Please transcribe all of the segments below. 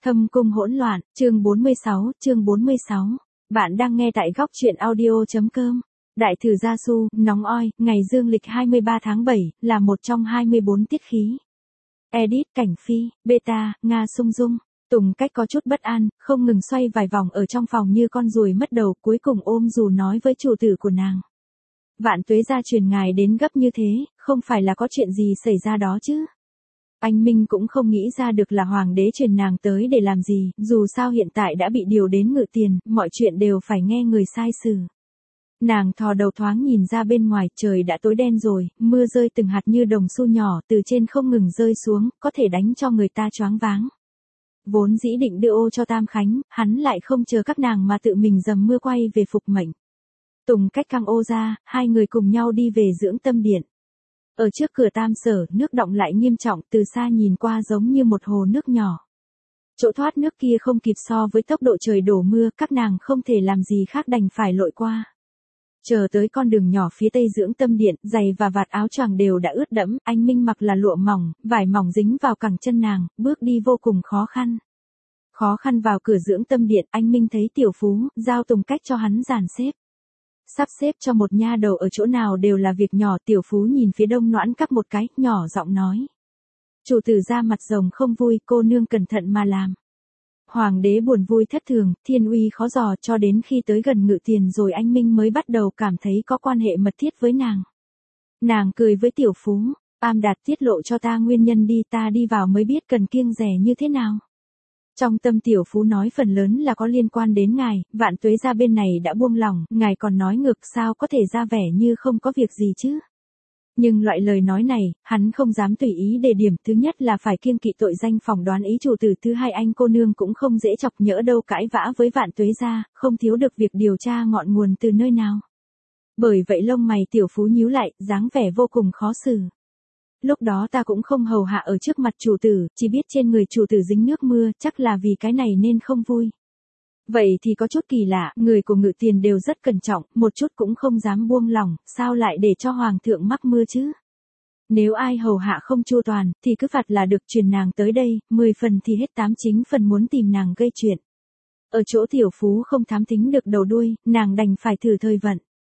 Thâm cung hỗn loạn, chương 46. Bạn đang nghe tại góc truyện audio.com. Đại thử gia su, nóng oi, ngày dương lịch 23 tháng 7, là một trong 24 tiết khí. Edit, Cảnh Phi, Beta, Nga Sung Dung. Tùng Cách có chút bất an, không ngừng xoay vài vòng ở trong phòng như con ruồi mất đầu, cuối cùng ôm dù nói với chủ tử của nàng. Vạn tuế gia truyền ngài đến gấp như thế, không phải là có chuyện gì xảy ra đó chứ. Anh Minh cũng không nghĩ ra được là hoàng đế truyền nàng tới để làm gì, dù sao hiện tại đã bị điều đến Ngự Tiền, mọi chuyện đều phải nghe người sai xử. Nàng thò đầu thoáng nhìn ra bên ngoài, trời đã tối đen rồi, mưa rơi từng hạt như đồng xu nhỏ từ trên không ngừng rơi xuống, có thể đánh cho người ta choáng váng. Vốn dĩ định đưa ô cho Tam Khánh, hắn lại không chờ các nàng mà tự mình dầm mưa quay về phục mệnh. Tùng Cách căng ô ra, hai người cùng nhau đi về Dưỡng Tâm Điện. Ở trước cửa Tam Sở, nước đọng lại nghiêm trọng, từ xa nhìn qua giống như một hồ nước nhỏ. Chỗ thoát nước kia không kịp so với tốc độ trời đổ mưa, các nàng không thể làm gì khác đành phải lội qua. Chờ tới con đường nhỏ phía tây Dưỡng Tâm Điện, giày và vạt áo choàng đều đã ướt đẫm, anh Minh mặc là lụa mỏng, vải mỏng dính vào cẳng chân nàng, bước đi vô cùng khó khăn. Khó khăn vào cửa Dưỡng Tâm Điện, anh Minh thấy Tiểu Phú, giao Tùng Cách cho hắn dàn xếp. Sắp xếp cho một nha đầu ở chỗ nào đều là việc nhỏ. Tiểu Phú nhìn phía đông Noãn Các một cái, nhỏ giọng nói. Chủ tử ra mặt rồng không vui, cô nương cẩn thận mà làm. Hoàng đế buồn vui thất thường, thiên uy khó dò, cho đến khi tới gần Ngự Tiền rồi anh Minh mới bắt đầu cảm thấy có quan hệ mật thiết với nàng. Nàng cười với Tiểu Phú, Am Đạt tiết lộ cho ta nguyên nhân đi, ta đi vào mới biết cần kiêng dè như thế nào. Trong tâm Tiểu Phú nói phần lớn là có liên quan đến ngài, Vạn tuế gia bên này đã buông lỏng, ngài còn nói ngược, sao có thể ra vẻ như không có việc gì chứ. Nhưng loại lời nói này, hắn không dám tùy ý đề điểm, thứ nhất là phải kiêng kỵ tội danh phỏng đoán ý chủ tử, thứ hai anh cô nương cũng không dễ chọc nhỡ đâu cãi vã với Vạn tuế gia, không thiếu được việc điều tra ngọn nguồn từ nơi nào. Bởi vậy lông mày Tiểu Phú nhíu lại, dáng vẻ vô cùng khó xử. Lúc đó ta cũng không hầu hạ ở trước mặt chủ tử, chỉ biết trên người chủ tử dính nước mưa, chắc là vì cái này nên không vui. Vậy thì có chút kỳ lạ, người của Ngự Tiền đều rất cẩn trọng, một chút cũng không dám buông lỏng, sao lại để cho hoàng thượng mắc mưa chứ? Nếu ai hầu hạ không chu toàn, thì cứ phạt là được, truyền nàng tới đây, 10 phần thì hết 89 phần muốn tìm nàng gây chuyện. Ở chỗ Tiểu Phú không thám thính được đầu đuôi, nàng đành phải thử thời vận.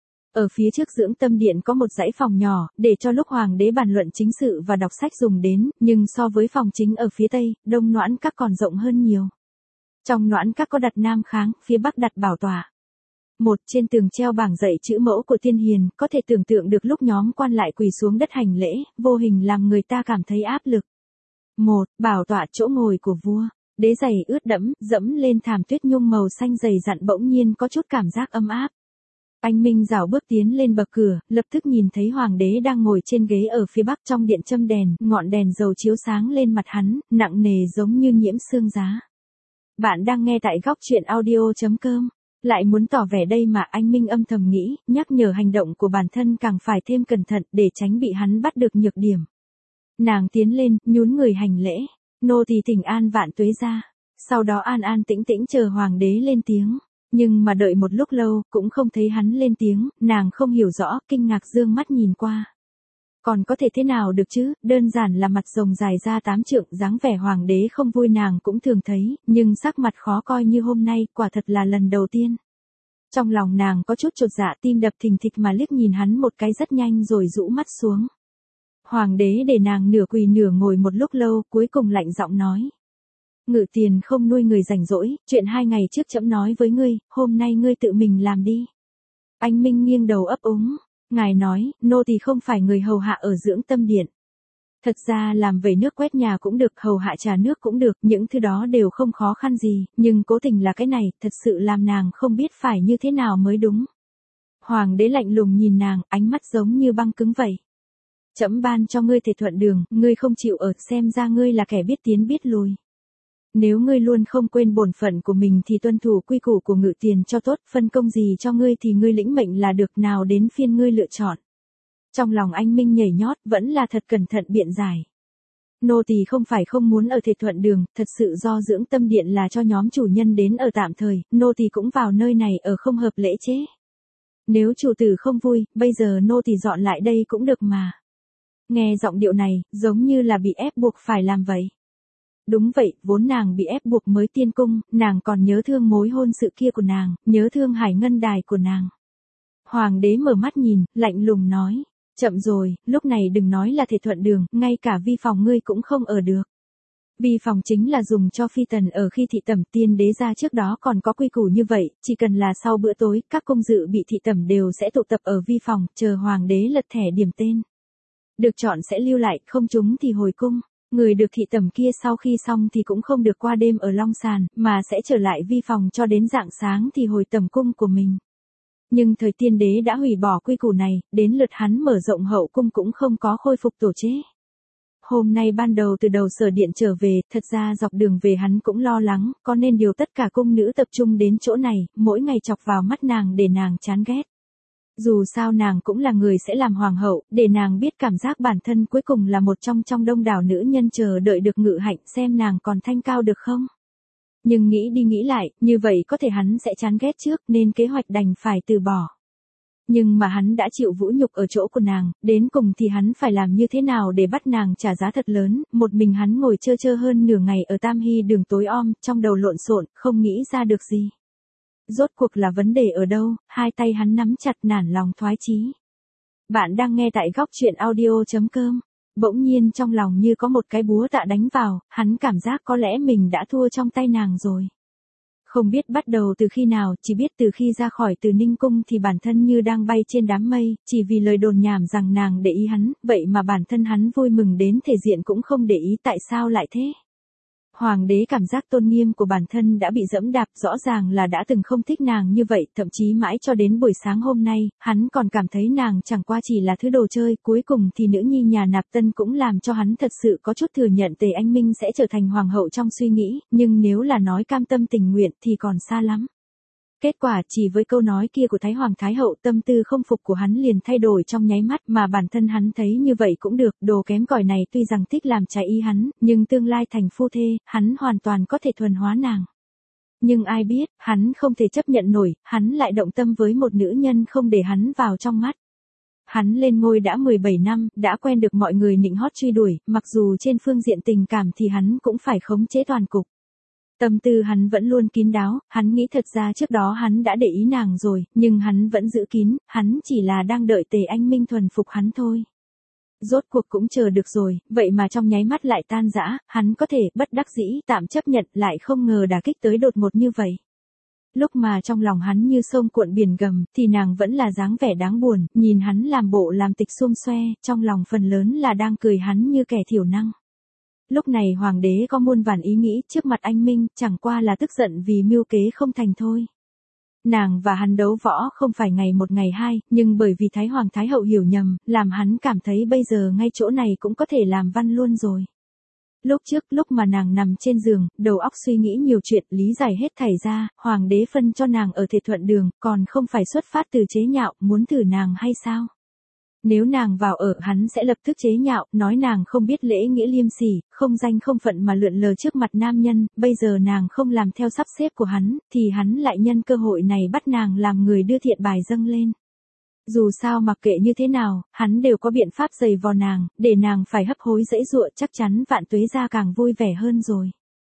Ở phía trước Dưỡng Tâm Điện có một dãy phòng nhỏ, để cho lúc hoàng đế bàn luận chính sự và đọc sách dùng đến, nhưng so với phòng chính ở phía tây, đông Noãn Các còn rộng hơn nhiều. Trong Noãn Các có đặt Nam Kháng, phía bắc đặt Bảo Tọa. Một trên tường treo bảng dạy chữ mẫu của tiên hiền, có thể tưởng tượng được lúc nhóm quan lại quỳ xuống đất hành lễ, vô hình làm người ta cảm thấy áp lực. Một, Bảo Tọa chỗ ngồi của vua. Đế giày ướt đẫm, dẫm lên thảm tuyết nhung màu xanh dày dặn bỗng nhiên có chút cảm giác ấm áp. Anh Minh rảo bước tiến lên bậc cửa, lập tức nhìn thấy hoàng đế đang ngồi trên ghế ở phía bắc trong điện châm đèn, ngọn đèn dầu chiếu sáng lên mặt hắn, nặng nề giống như nhiễm sương giá. Bạn đang nghe tại góc truyện audio.com. Lại muốn tỏ vẻ đây mà, anh Minh âm thầm nghĩ, nhắc nhở hành động của bản thân càng phải thêm cẩn thận để tránh bị hắn bắt được nhược điểm. Nàng tiến lên, nhún người hành lễ, nô tỳ thỉnh an Vạn tuế gia. Sau đó an an tĩnh tĩnh chờ hoàng đế lên tiếng. Nhưng mà đợi một lúc lâu, cũng không thấy hắn lên tiếng, nàng không hiểu rõ, kinh ngạc dương mắt nhìn qua. Còn có thể thế nào được chứ, đơn giản là mặt rồng dài ra 8 trượng, dáng vẻ hoàng đế không vui nàng cũng thường thấy, nhưng sắc mặt khó coi như hôm nay, quả thật là lần đầu tiên. Trong lòng nàng có chút chột dạ, tim đập thình thịch mà liếc nhìn hắn một cái rất nhanh rồi rũ mắt xuống. Hoàng đế để nàng nửa quỳ nửa ngồi một lúc lâu, cuối cùng lạnh giọng nói. Ngự Tiền không nuôi người rảnh rỗi, chuyện 2 ngày trước trẫm nói với ngươi, hôm nay ngươi tự mình làm đi. Anh Minh nghiêng đầu ấp úng, ngài nói, nô tỳ không phải người hầu hạ ở Dưỡng Tâm Điện. Thật ra làm vẩy nước quét nhà cũng được, hầu hạ trà nước cũng được, những thứ đó đều không khó khăn gì, nhưng cố tình là cái này, thật sự làm nàng không biết phải như thế nào mới đúng. Hoàng đế lạnh lùng nhìn nàng, ánh mắt giống như băng cứng vậy. Trẫm ban cho ngươi thể thuận đường, ngươi không chịu ở, xem ra ngươi là kẻ biết tiến biết lùi. Nếu ngươi luôn không quên bổn phận của mình thì tuân thủ quy củ của Ngự Tiền cho tốt, phân công gì cho ngươi thì ngươi lĩnh mệnh là được, nào đến phiên ngươi lựa chọn. Trong lòng anh Minh nhảy nhót, vẫn là thật cẩn thận biện giải. Nô tỳ không phải không muốn ở thể thuận đường, thật sự do Dưỡng Tâm Điện là cho nhóm chủ nhân đến ở tạm thời, nô tỳ cũng vào nơi này ở không hợp lễ chế. Nếu chủ tử không vui, bây giờ nô tỳ dọn lại đây cũng được mà. Nghe giọng điệu này, giống như là bị ép buộc phải làm vậy. Đúng vậy, vốn nàng bị ép buộc mới tiên cung, nàng còn nhớ thương mối hôn sự kia của nàng, nhớ thương Hải Ngân Đài của nàng. Hoàng đế mở mắt nhìn, lạnh lùng nói. Chậm rồi, lúc này đừng nói là thể thuận đường, ngay cả vi phòng ngươi cũng không ở được. Vi phòng chính là dùng cho phi tần ở khi thị tẩm, tiên đế ra trước đó còn có quy củ như vậy, chỉ cần là sau bữa tối, các công dự bị thị tẩm đều sẽ tụ tập ở vi phòng, chờ hoàng đế lật thẻ điểm tên. Được chọn sẽ lưu lại, không trúng thì hồi cung. Người được thị tẩm kia sau khi xong thì cũng không được qua đêm ở Long Sàn, mà sẽ trở lại vi phòng cho đến rạng sáng thì hồi tẩm cung của mình. Nhưng thời tiên đế đã hủy bỏ quy củ này, đến lượt hắn mở rộng hậu cung cũng không có khôi phục tổ chế. Hôm nay ban đầu từ đầu sở điện trở về, thật ra dọc đường về hắn cũng lo lắng, có nên điều tất cả cung nữ tập trung đến chỗ này, mỗi ngày chọc vào mắt nàng để nàng chán ghét. Dù sao nàng cũng là người sẽ làm hoàng hậu, để nàng biết cảm giác bản thân cuối cùng là một trong đông đảo nữ nhân chờ đợi được ngự hạnh, xem nàng còn thanh cao được không. Nhưng nghĩ đi nghĩ lại, như vậy có thể hắn sẽ chán ghét trước nên kế hoạch đành phải từ bỏ. Nhưng mà hắn đã chịu vũ nhục ở chỗ của nàng, đến cùng thì hắn phải làm như thế nào để bắt nàng trả giá thật lớn, một mình hắn ngồi chơ hơn nửa ngày ở Tam Hy đường tối om, trong đầu lộn xộn, không nghĩ ra được gì. Rốt cuộc là vấn đề ở đâu, hai tay hắn nắm chặt nản lòng thoái chí. Bạn đang nghe tại góc truyện audio.com. Bỗng nhiên trong lòng như có một cái búa tạ đánh vào, hắn cảm giác có lẽ mình đã thua trong tay nàng rồi. Không biết bắt đầu từ khi nào, chỉ biết từ khi ra khỏi Từ Ninh Cung thì bản thân như đang bay trên đám mây, chỉ vì lời đồn nhảm rằng nàng để ý hắn, vậy mà bản thân hắn vui mừng đến thể diện cũng không để ý, tại sao lại thế? Hoàng đế cảm giác tôn nghiêm của bản thân đã bị dẫm đạp, rõ ràng là đã từng không thích nàng như vậy, thậm chí mãi cho đến buổi sáng hôm nay, hắn còn cảm thấy nàng chẳng qua chỉ là thứ đồ chơi, cuối cùng thì nữ nhi nhà nạp tân cũng làm cho hắn thật sự có chút thừa nhận Tề Anh Minh sẽ trở thành hoàng hậu trong suy nghĩ, nhưng nếu là nói cam tâm tình nguyện thì còn xa lắm. Kết quả chỉ với câu nói kia của Thái Hoàng Thái Hậu, tâm tư không phục của hắn liền thay đổi trong nháy mắt, mà bản thân hắn thấy như vậy cũng được, đồ kém cỏi này tuy rằng thích làm trái ý hắn, nhưng tương lai thành phu thê, hắn hoàn toàn có thể thuần hóa nàng. Nhưng ai biết, hắn không thể chấp nhận nổi, hắn lại động tâm với một nữ nhân không để hắn vào trong mắt. Hắn lên ngôi đã 17 năm, đã quen được mọi người nịnh hót truy đuổi, mặc dù trên phương diện tình cảm thì hắn cũng phải khống chế toàn cục. Tâm tư hắn vẫn luôn kín đáo, hắn nghĩ thật ra trước đó hắn đã để ý nàng rồi, nhưng hắn vẫn giữ kín, hắn chỉ là đang đợi Tề Anh Minh thuần phục hắn thôi. Rốt cuộc cũng chờ được rồi, vậy mà trong nháy mắt lại tan rã, hắn có thể bất đắc dĩ tạm chấp nhận, lại không ngờ đả kích tới đột ngột như vậy. Lúc mà trong lòng hắn như sông cuộn biển gầm, thì nàng vẫn là dáng vẻ đáng buồn, nhìn hắn làm bộ làm tịch xum xoe, trong lòng phần lớn là đang cười hắn như kẻ thiểu năng. Lúc này hoàng đế có muôn vàn ý nghĩ trước mặt anh Minh, chẳng qua là tức giận vì mưu kế không thành thôi. Nàng và hắn đấu võ không phải ngày một ngày hai, nhưng bởi vì Thái Hoàng Thái Hậu hiểu nhầm, làm hắn cảm thấy bây giờ ngay chỗ này cũng có thể làm văn luôn rồi. Lúc trước, lúc mà nàng nằm trên giường, đầu óc suy nghĩ nhiều chuyện, lý giải hết thảy ra, hoàng đế phân cho nàng ở thể thuận đường, còn không phải xuất phát từ chế nhạo, muốn thử nàng hay sao? Nếu nàng vào ở, hắn sẽ lập tức chế nhạo, nói nàng không biết lễ nghĩa liêm sỉ, không danh không phận mà lượn lờ trước mặt nam nhân, bây giờ nàng không làm theo sắp xếp của hắn, thì hắn lại nhân cơ hội này bắt nàng làm người đưa thiện bài dâng lên. Dù sao mặc kệ như thế nào, hắn đều có biện pháp giày vò nàng, để nàng phải hấp hối dãy dụa, chắc chắn Vạn Tuế gia càng vui vẻ hơn rồi.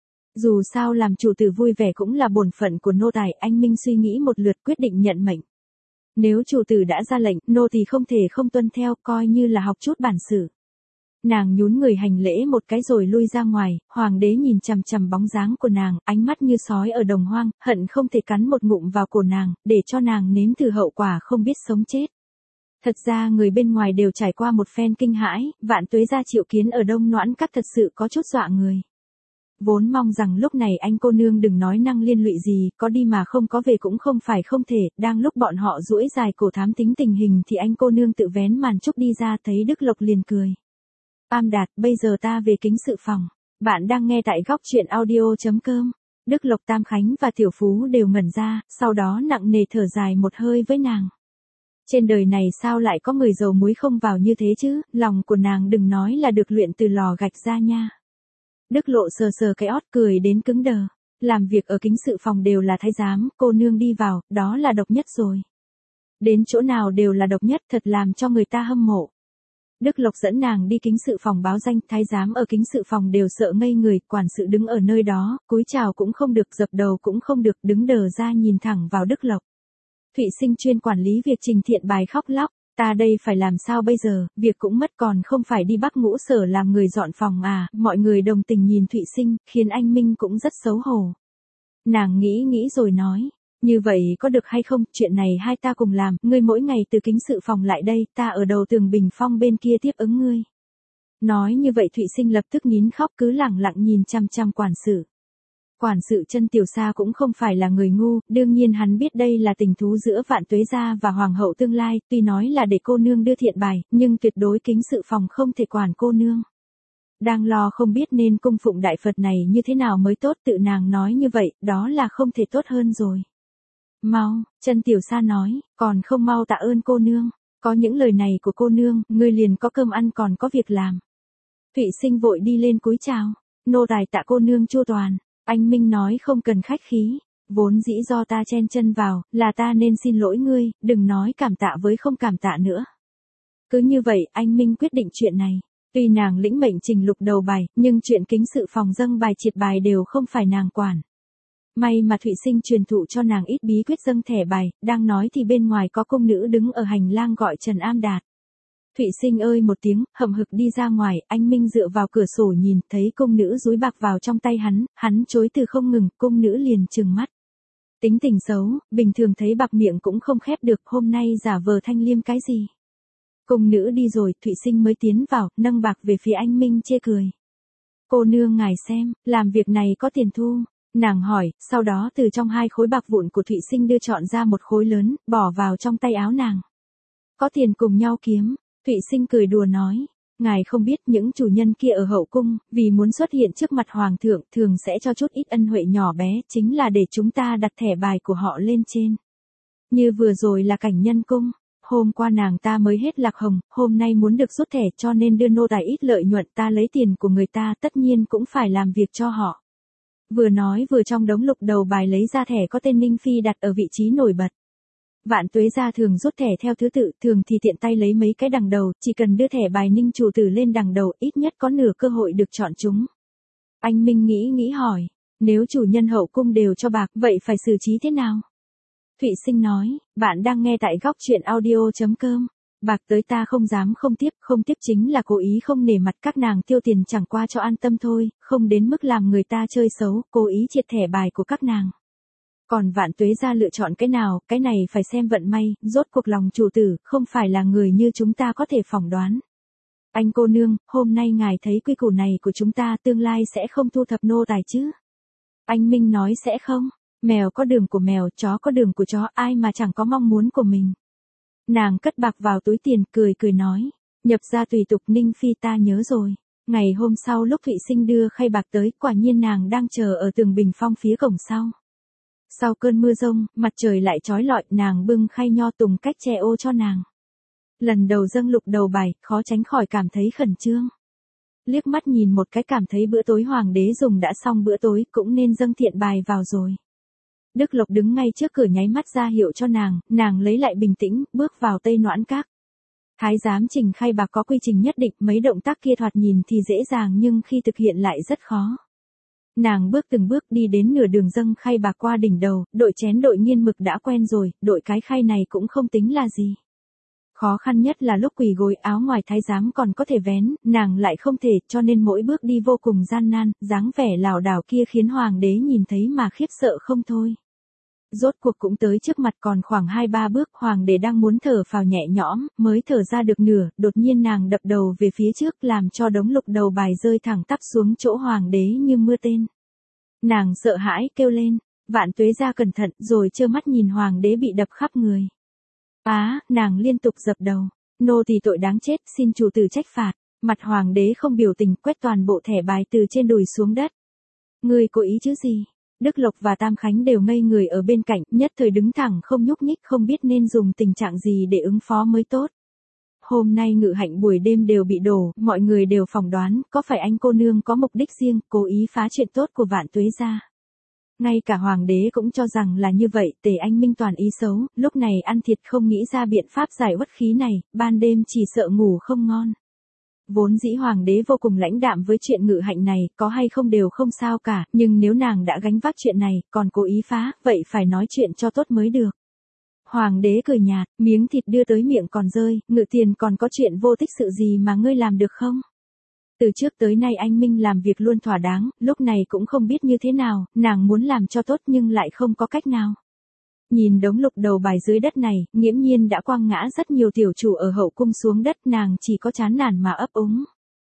Dù sao làm chủ tử vui vẻ cũng là bổn phận của nô tài, anh Minh suy nghĩ một lượt quyết định nhận mệnh. Nếu chủ tử đã ra lệnh, nô tỳ không thể không tuân theo, coi như là học chút bản sự. Nàng nhún người hành lễ một cái rồi lui ra ngoài, hoàng đế nhìn chằm chằm bóng dáng của nàng, ánh mắt như sói ở đồng hoang, hận không thể cắn một ngụm vào cổ nàng, để cho nàng nếm thử hậu quả không biết sống chết. Thật ra người bên ngoài đều trải qua một phen kinh hãi, Vạn Tuế gia triệu kiến ở Đông Noãn Các thật sự có chút dọa người. Vốn mong rằng lúc này anh cô nương đừng nói năng liên lụy gì, có đi mà không có về cũng không phải không thể, đang lúc bọn họ duỗi dài cổ thám tính tình hình thì anh cô nương tự vén màn trúc đi ra, thấy Đức Lộc liền cười. Am Đạt, bây giờ ta về kính sự phòng. Bạn đang nghe tại góc truyện audio.com. Đức Lộc, Tam Khánh và Tiểu Phú đều ngẩn ra, sau đó nặng nề thở dài một hơi với nàng. Trên đời này sao lại có người dầu muối không vào như thế chứ, lòng của nàng đừng nói là được luyện từ lò gạch ra nha. Đức Lộ sờ sờ cái ót cười đến cứng đờ. Làm việc ở kính sự phòng đều là thái giám, cô nương đi vào, đó là độc nhất rồi. Đến chỗ nào đều là độc nhất, thật làm cho người ta hâm mộ. Đức Lộc dẫn nàng đi kính sự phòng báo danh, thái giám ở kính sự phòng đều sợ ngây người, quản sự đứng ở nơi đó, cúi chào cũng không được, dập đầu cũng không được, đứng đờ ra nhìn thẳng vào Đức Lộc. Thụy Sinh chuyên quản lý việc trình thiện bài khóc lóc, ta đây phải làm sao bây giờ, việc cũng mất còn không phải đi Bắc Ngũ Sở làm người dọn phòng à, mọi người đồng tình nhìn Thụy Sinh, khiến anh Minh cũng rất xấu hổ. Nàng nghĩ nghĩ rồi nói, như vậy có được hay không, chuyện này hai ta cùng làm, ngươi mỗi ngày từ kính sự phòng lại đây, ta ở đầu tường bình phong bên kia tiếp ứng ngươi. Nói như vậy Thụy Sinh lập tức nín khóc cứ lẳng lặng nhìn chăm chăm quản sự. Quản sự Chân Tiểu Sa cũng không phải là người ngu, đương nhiên hắn biết đây là tình thú giữa Vạn Tuế gia và hoàng hậu tương lai, tuy nói là để cô nương đưa thiện bài, nhưng tuyệt đối kính sự phòng không thể quản cô nương. Đang lo không biết nên cung phụng đại Phật này như thế nào mới tốt, tự nàng nói như vậy, đó là không thể tốt hơn rồi. Mau, Chân Tiểu Sa nói, còn không mau tạ ơn cô nương, có những lời này của cô nương, ngươi liền có cơm ăn còn có việc làm. Thụy Sinh vội đi lên cúi chào, nô tài tạ cô nương chu toàn. Anh Minh nói không cần khách khí, vốn dĩ do ta chen chân vào, là ta nên xin lỗi ngươi, đừng nói cảm tạ với không cảm tạ nữa. Cứ như vậy, anh Minh quyết định chuyện này. Tuy nàng lĩnh mệnh trình lục đầu bài, nhưng chuyện kính sự phòng dâng bài triệt bài đều không phải nàng quản. May mà Thụy Sinh truyền thụ cho nàng ít bí quyết dâng thẻ bài, đang nói thì bên ngoài có công nữ đứng ở hành lang gọi Trần Am Đạt. Thụy Sinh ơi một tiếng, hậm hực đi ra ngoài, anh Minh dựa vào cửa sổ nhìn, thấy công nữ dúi bạc vào trong tay hắn chối từ không ngừng, công nữ liền trừng mắt. Tính tình xấu, bình thường thấy bạc miệng cũng không khép được, hôm nay giả vờ thanh liêm cái gì. Công nữ đi rồi, Thụy Sinh mới tiến vào, nâng bạc về phía anh Minh chê cười. Cô nương ngài xem, làm việc này có tiền thu. Nàng hỏi, sau đó từ trong hai khối bạc vụn của Thụy Sinh đưa chọn ra một khối lớn, bỏ vào trong tay áo nàng. Có tiền cùng nhau kiếm. Thụy Sinh cười đùa nói, ngài không biết những chủ nhân kia ở hậu cung, vì muốn xuất hiện trước mặt hoàng thượng, thường sẽ cho chút ít ân huệ nhỏ bé, chính là để chúng ta đặt thẻ bài của họ lên trên. Như vừa rồi là Cảnh Nhân cung, hôm qua nàng ta mới hết lạc hồng, hôm nay muốn được rút thẻ cho nên đưa nô tài ít lợi nhuận, ta lấy tiền của người ta tất nhiên cũng phải làm việc cho họ. Vừa nói vừa trong đống lục đầu bài lấy ra thẻ có tên Ninh Phi đặt ở vị trí nổi bật. Vạn Tuế gia thường rút thẻ theo thứ tự, thường thì tiện tay lấy mấy cái đằng đầu, chỉ cần đưa thẻ bài Ninh chủ tử lên đằng đầu, ít nhất có nửa cơ hội được chọn chúng. Anh Minh nghĩ hỏi, nếu chủ nhân hậu cung đều cho bạc, vậy phải xử trí thế nào? Thụy Sinh nói, bạn đang nghe tại góc truyện audio.com. Bạc tới ta không dám không tiếp chính là cố ý không nể mặt, các nàng tiêu tiền chẳng qua cho an tâm thôi, không đến mức làm người ta chơi xấu, cố ý triệt thẻ bài của các nàng. Còn Vạn Tuế gia lựa chọn cái nào, cái này phải xem vận may, rốt cuộc lòng chủ tử, không phải là người như chúng ta có thể phỏng đoán. Anh cô nương, hôm nay ngài thấy quy củ này của chúng ta tương lai sẽ không thu thập nô tài chứ? Anh Minh nói sẽ không, mèo có đường của mèo, chó có đường của chó, ai mà chẳng có mong muốn của mình. Nàng cất bạc vào túi tiền, cười nói, nhập ra tùy tục Ninh Phi ta nhớ rồi. Ngày hôm sau lúc Thụy Sinh đưa khay bạc tới, quả nhiên nàng đang chờ ở tường bình phong phía cổng sau. Sau cơn mưa rông, mặt trời lại chói lọi, nàng bưng khay nho tùng cách che ô cho nàng. Lần đầu dâng lục đầu bài, khó tránh khỏi cảm thấy khẩn trương. Liếc mắt nhìn một cái cảm thấy bữa tối hoàng đế dùng đã xong bữa tối, cũng nên dâng thiện bài vào rồi. Đức Lộc đứng ngay trước cửa nháy mắt ra hiệu cho nàng lấy lại bình tĩnh, bước vào Tây Noãn Các. Thái giám trình khay bạc có quy trình nhất định, mấy động tác kia thoạt nhìn thì dễ dàng nhưng khi thực hiện lại rất khó. Nàng bước từng bước đi đến nửa đường dâng khay bạc qua đỉnh đầu, đội chén đội nghiên mực đã quen rồi, đội cái khay này cũng không tính là gì. Khó khăn nhất là lúc quỳ gối, áo ngoài thái giám còn có thể vén, nàng lại không thể, cho nên mỗi bước đi vô cùng gian nan, dáng vẻ lảo đảo kia khiến hoàng đế nhìn thấy mà khiếp sợ không thôi. Rốt cuộc cũng tới trước mặt, còn khoảng 2-3 bước, hoàng đế đang muốn thở phào nhẹ nhõm, mới thở ra được nửa, đột nhiên nàng đập đầu về phía trước làm cho đống lục đầu bài rơi thẳng tắp xuống chỗ hoàng đế như mưa tên. Nàng sợ hãi kêu lên, Vạn Tuế gia cẩn thận, rồi trơ mắt nhìn hoàng đế bị đập khắp người. Nàng liên tục dập đầu, nô tỳ tội đáng chết, xin chủ tử trách phạt. Mặt hoàng đế không biểu tình, quét toàn bộ thẻ bài từ trên đùi xuống đất. Ngươi cố ý chứ gì? Đức Lộc và Tam Khánh đều ngây người ở bên cạnh, nhất thời đứng thẳng không nhúc nhích, không biết nên dùng tình trạng gì để ứng phó mới tốt. Hôm nay ngự hạnh buổi đêm đều bị đổ, mọi người đều phỏng đoán, có phải anh cô nương có mục đích riêng, cố ý phá chuyện tốt của Vạn Tuế gia. Ngay cả hoàng đế cũng cho rằng là như vậy, Tề Anh Minh toàn ý xấu, lúc này ăn thiệt không nghĩ ra biện pháp giải uất khí này, ban đêm chỉ sợ ngủ không ngon. Vốn dĩ hoàng đế vô cùng lãnh đạm với chuyện Ngự Hạnh này, có hay không đều không sao cả, nhưng nếu nàng đã gánh vác chuyện này, còn cố ý phá, vậy phải nói chuyện cho tốt mới được. Hoàng đế cười nhạt, miếng thịt đưa tới miệng còn rơi, Ngự Tiền còn có chuyện vô tích sự gì mà ngươi làm được không? Từ trước tới nay anh Minh làm việc luôn thỏa đáng, lúc này cũng không biết như thế nào, nàng muốn làm cho tốt nhưng lại không có cách nào. Nhìn đống lục đầu bài dưới đất này, nghiễm nhiên đã quăng ngã rất nhiều tiểu chủ ở hậu cung xuống đất, nàng chỉ có chán nản mà ấp úng.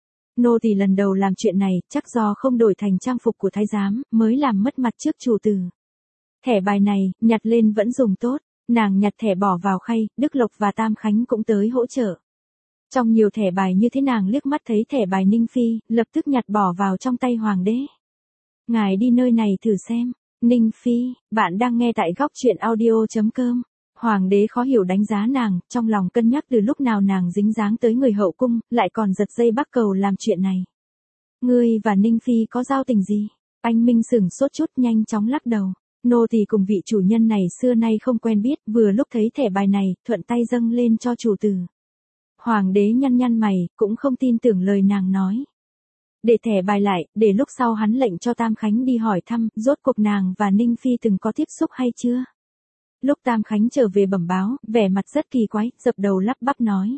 Nô tỳ lần đầu làm chuyện này, chắc do không đổi thành trang phục của thái giám, mới làm mất mặt trước chủ tử. Thẻ bài này, nhặt lên vẫn dùng tốt, nàng nhặt thẻ bỏ vào khay, Đức Lộc và Tam Khánh cũng tới hỗ trợ. Trong nhiều thẻ bài như thế nàng liếc mắt thấy thẻ bài Ninh Phi, lập tức nhặt bỏ vào trong tay hoàng đế. Ngài đi nơi này thử xem. Ninh Phi, bạn đang nghe tại góc truyện audio.com. Hoàng đế khó hiểu đánh giá nàng, trong lòng cân nhắc từ lúc nào nàng dính dáng tới người hậu cung, lại còn giật dây bắt cầu làm chuyện này. Ngươi và Ninh Phi có giao tình gì? Anh Minh sửng sốt chút nhanh chóng lắc đầu. Nô tỳ cùng vị chủ nhân này xưa nay không quen biết, vừa lúc thấy thẻ bài này, thuận tay dâng lên cho chủ tử. Hoàng đế nhăn nhăn mày, cũng không tin tưởng lời nàng nói. Để thẻ bài lại, để lúc sau hắn lệnh cho Tam Khánh đi hỏi thăm, rốt cuộc nàng và Ninh Phi từng có tiếp xúc hay chưa? Lúc Tam Khánh trở về bẩm báo, vẻ mặt rất kỳ quái, dập đầu lắp bắp nói.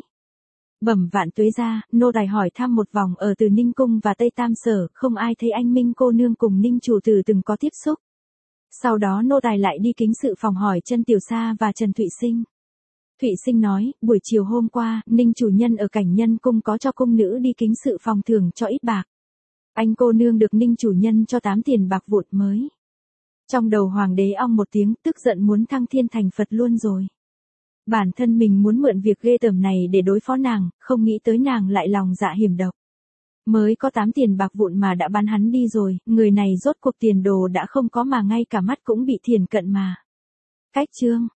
Bẩm vạn tuế gia, nô tài hỏi thăm một vòng ở từ Ninh Cung và Tây Tam Sở, không ai thấy anh Minh cô nương cùng Ninh chủ tử từng có tiếp xúc. Sau đó nô tài lại đi kính sự phòng hỏi Trân Tiểu Sa và Trần Thụy Sinh. Thụy Sinh nói, buổi chiều hôm qua, Ninh chủ nhân ở Cảnh Nhân Cung có cho cung nữ đi kính sự phòng thưởng cho ít bạc. Anh cô nương được Ninh chủ nhân cho 8 tiền bạc vụn mới. Trong đầu hoàng đế ong một tiếng, tức giận muốn thăng thiên thành Phật luôn rồi. Bản thân mình muốn mượn việc ghê tởm này để đối phó nàng, không nghĩ tới nàng lại lòng dạ hiểm độc. Mới có 8 tiền bạc vụn mà đã bán hắn đi rồi, người này rốt cuộc tiền đồ đã không có mà ngay cả mắt cũng bị thiền cận mà. Cách chương